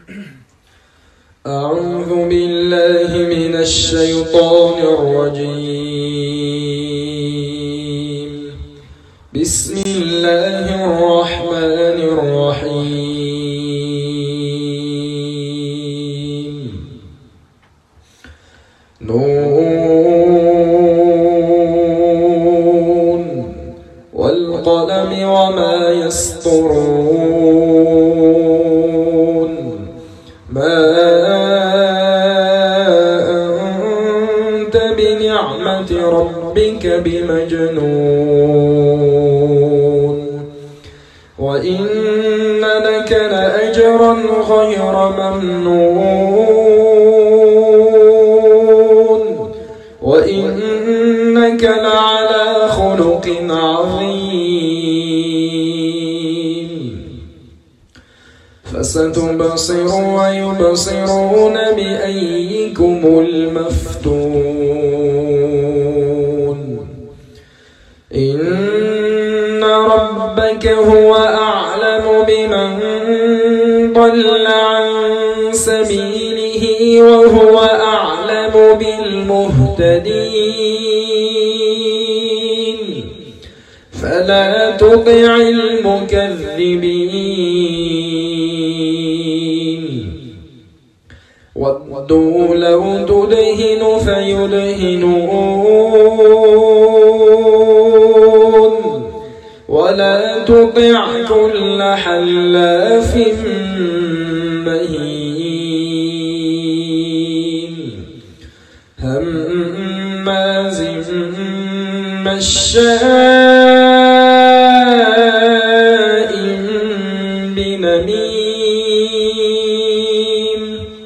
أعوذ بالله من الشيطان الرجيم. بسم الله الرحمن الرحيم. نون والقلم وما يسطرون. ما أنت بنعمة ربك بمجنون وإن لك لأجرا غير ممنون وإنك لعلى خلق عظيم. فستبصر ويبصرون بأيكم المفتون. إن ربك هو أعلم بمن ضل عن سبيله وهو أعلم بالمهتدين. فلا تطع المكذبين. ودوا لو تدهن فيدهنون ولا تطع كل حلاف مهين هماز مشاء بنميم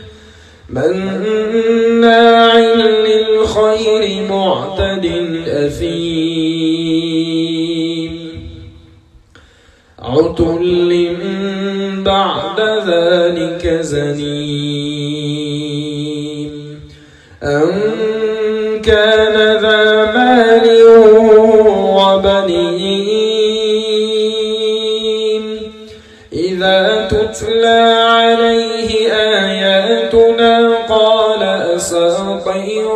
مناع للخير معتد أثيم عتل بعد ذلك زنيم أن كان ذا مال وبنين إذا تتلى عليه آياتنا قال أساطير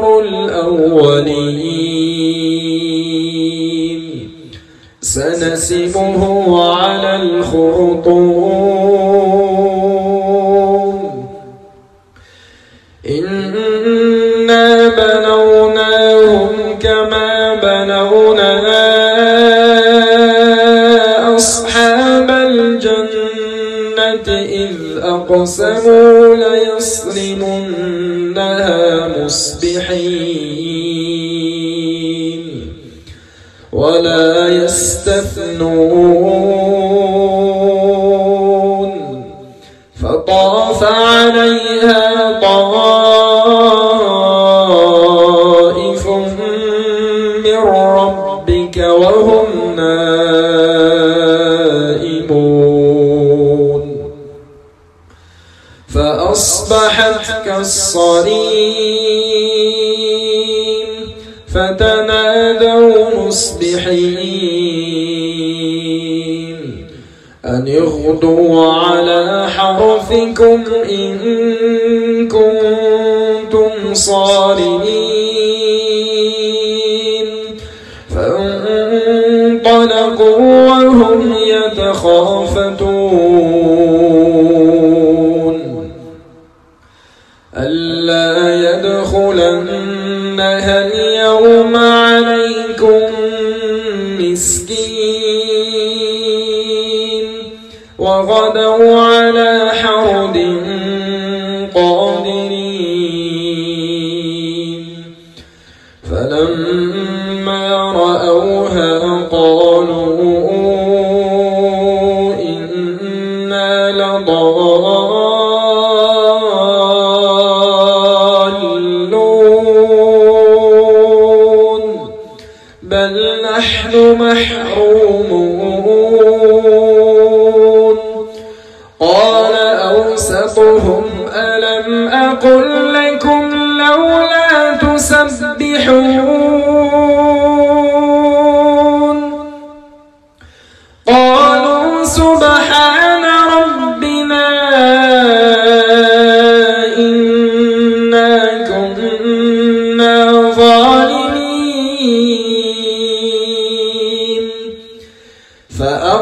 الأولين. سنسمه على الخرطوم. إنا بلوناهم كما بلونا أصحاب الجنة إذ أقسموا ليصرمنها مصبحين ولا يستثنون. فطاف عليها طائف من ربك وهم نائمون فأصبحت كالصريم. فتنادوا مصبحين أن اغدوا على حرثكم إن كنتم صارمين. فانطلقوا وهم يتخافتون ألا يدخلنها اليوم عليكم مسكين وغدوا على حرد قادرين. فلما رأوها قالوا إنا لضالون بل نحن محرومون. قال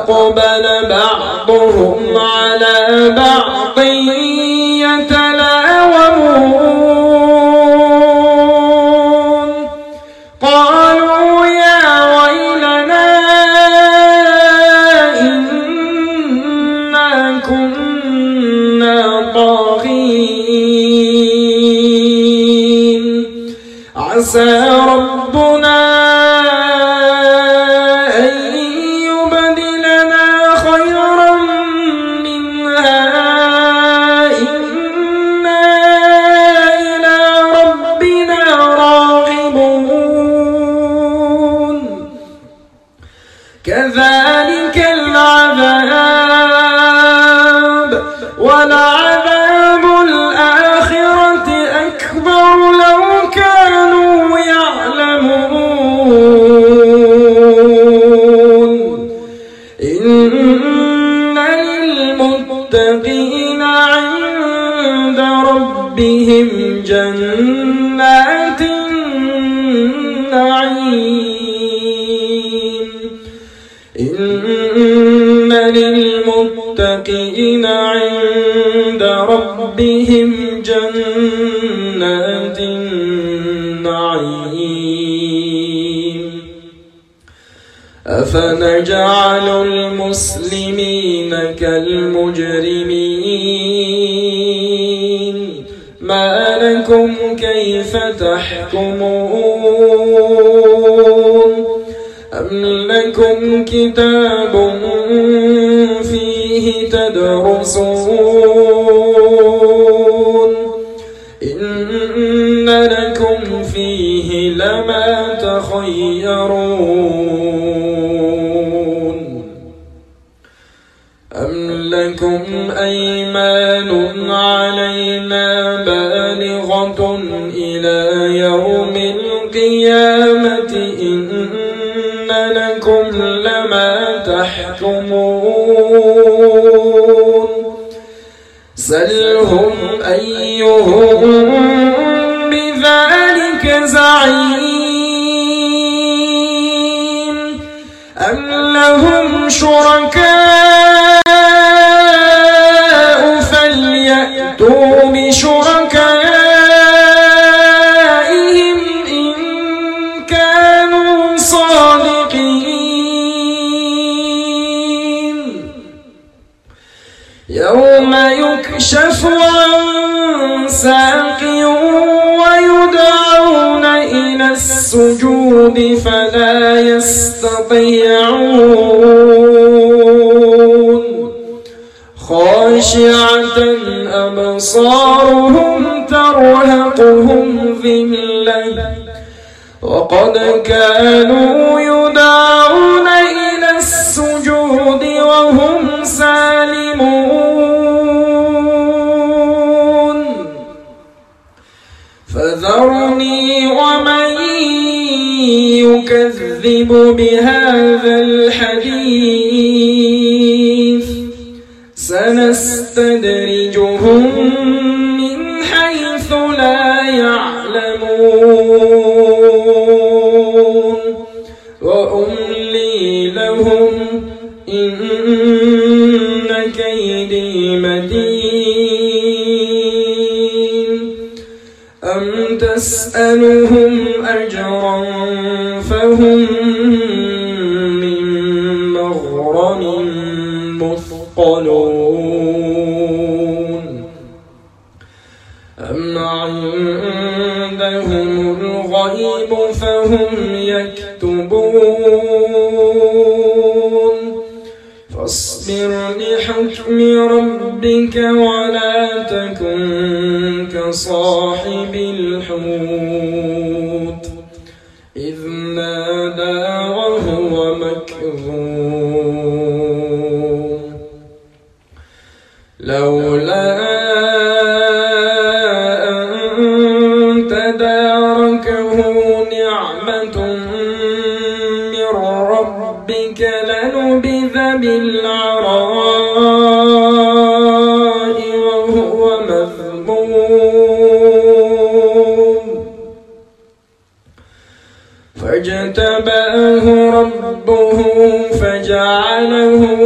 فأقبل بعضهم على بعض يتلاومون قالوا يا ويلنا إنا كنا طاغين عسى ربنا أن يبدلنا خيرا منها إنا إلى ربنا راغبون كذلك العذاب ولعذاب الآخرة أكبر لو كانوا يعلمون إن للمتقين عند ربهم جنات النعيم إن للمتقين عند ربهم جنات النعيم أفنجعل المسلمين كالمجرمين ما لكم كيف تحكمون أم لكم كتاب فيه تدرسون إن لكم فيه لما تخيرون أم لكم أيمان علينا بالغة إلى يوم القيامة إن لكم لما تحكمون سلهم أيهم بذلك زعيم أم لهم شركاء فليأتوا بشركائهم إن كانوا صادقين يوم يكشف عن ساق ويدعون إلى السجود فلا يستطيعون خاشعة أبصارهم ترهقهم ذلة وقد كانوا يدعون إلى السجود وهم سالمون فذرني ومن يكذب بهذا الحديث سنستدرجهم من حيث لا يعلمون وأملي لهم إن كيدي متين أم تسألهم أجرا فهم من مغرم مثقلون أم عندهم الغيب فهم يكتبون فاصبر لحكم ربك ولا تكن كصاحب الحوت إذ نادى وهو مكظوم لولا أن تداركه نعمة من ربك لنبذ بالعراء وهو مذموم فاجتباه ربه فجعله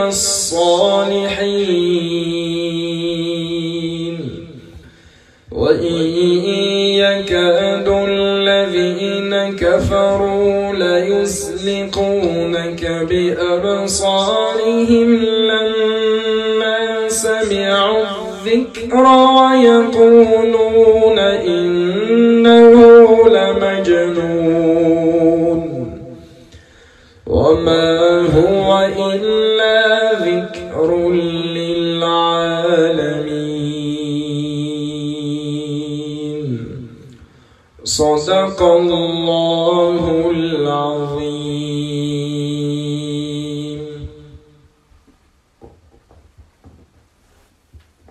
الصالحين وإن يكاد الذين كفروا ليزلقونك بأبصارهم لما سمعوا الذكر ويقولون إنه لمجنون وما هو إلا ذكر للعالمين. صدق الله العظيم.